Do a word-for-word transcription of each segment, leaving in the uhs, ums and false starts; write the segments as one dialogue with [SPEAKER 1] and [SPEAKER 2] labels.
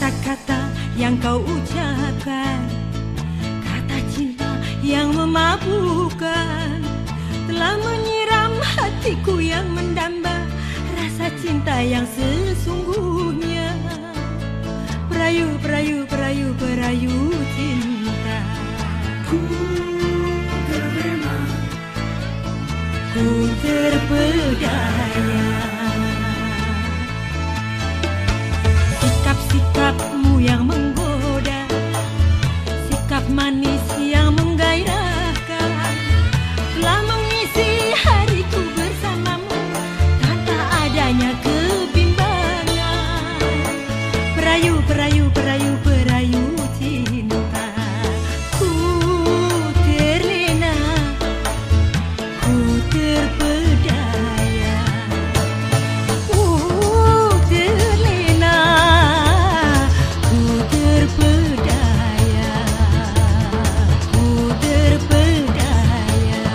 [SPEAKER 1] Kata-kata yang kau ucapkan, kata cinta yang memabukkan, telah menyiram hatiku yang mendamba rasa cinta yang sesungguhnya. Perayu, perayu, perayu, perayu cinta.
[SPEAKER 2] Ku terlena,
[SPEAKER 1] ku terpedaya. Sikap-sikapmu yang menggoda, sikap manis yang menggairahkan, telah mengisi hariku bersamamu tanpa adanya kebimbangan. Perayu, perayu, perayu, perayu cinta. Ku terlena, ku terpedaya. Ku terlena, ku terpedaya, ku terpedaya.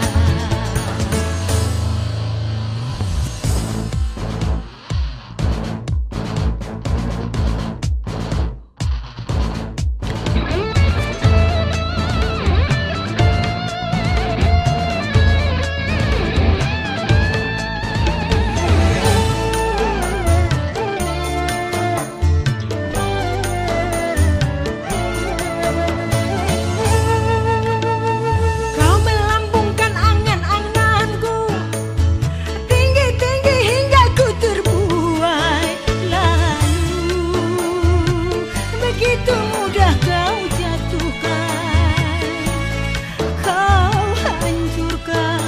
[SPEAKER 1] Kau melambungkan angan-anganku tinggi-tinggi hingga ku terbuai. Lalu begitu mudah kau jatuhkan, kau hancurkan.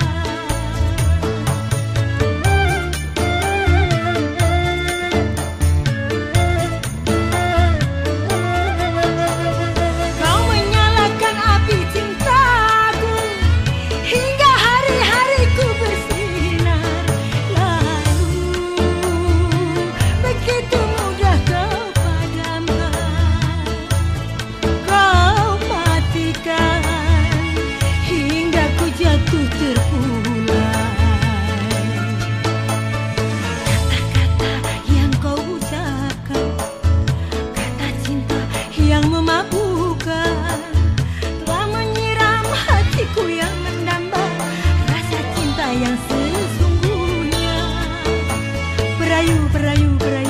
[SPEAKER 1] Kau menyalakan api cintaku hingga hari-hariku bersinar. Lalu begitu mudah kau padamkan, kau matikan hingga ku jatuh terpulai. Kata-kata yang kau ucapkan, kata cinta yang memabukkan, telah menyiram hatiku yang mendamba rasa cinta yang sesungguhnya. Perayu, perayu, perayu.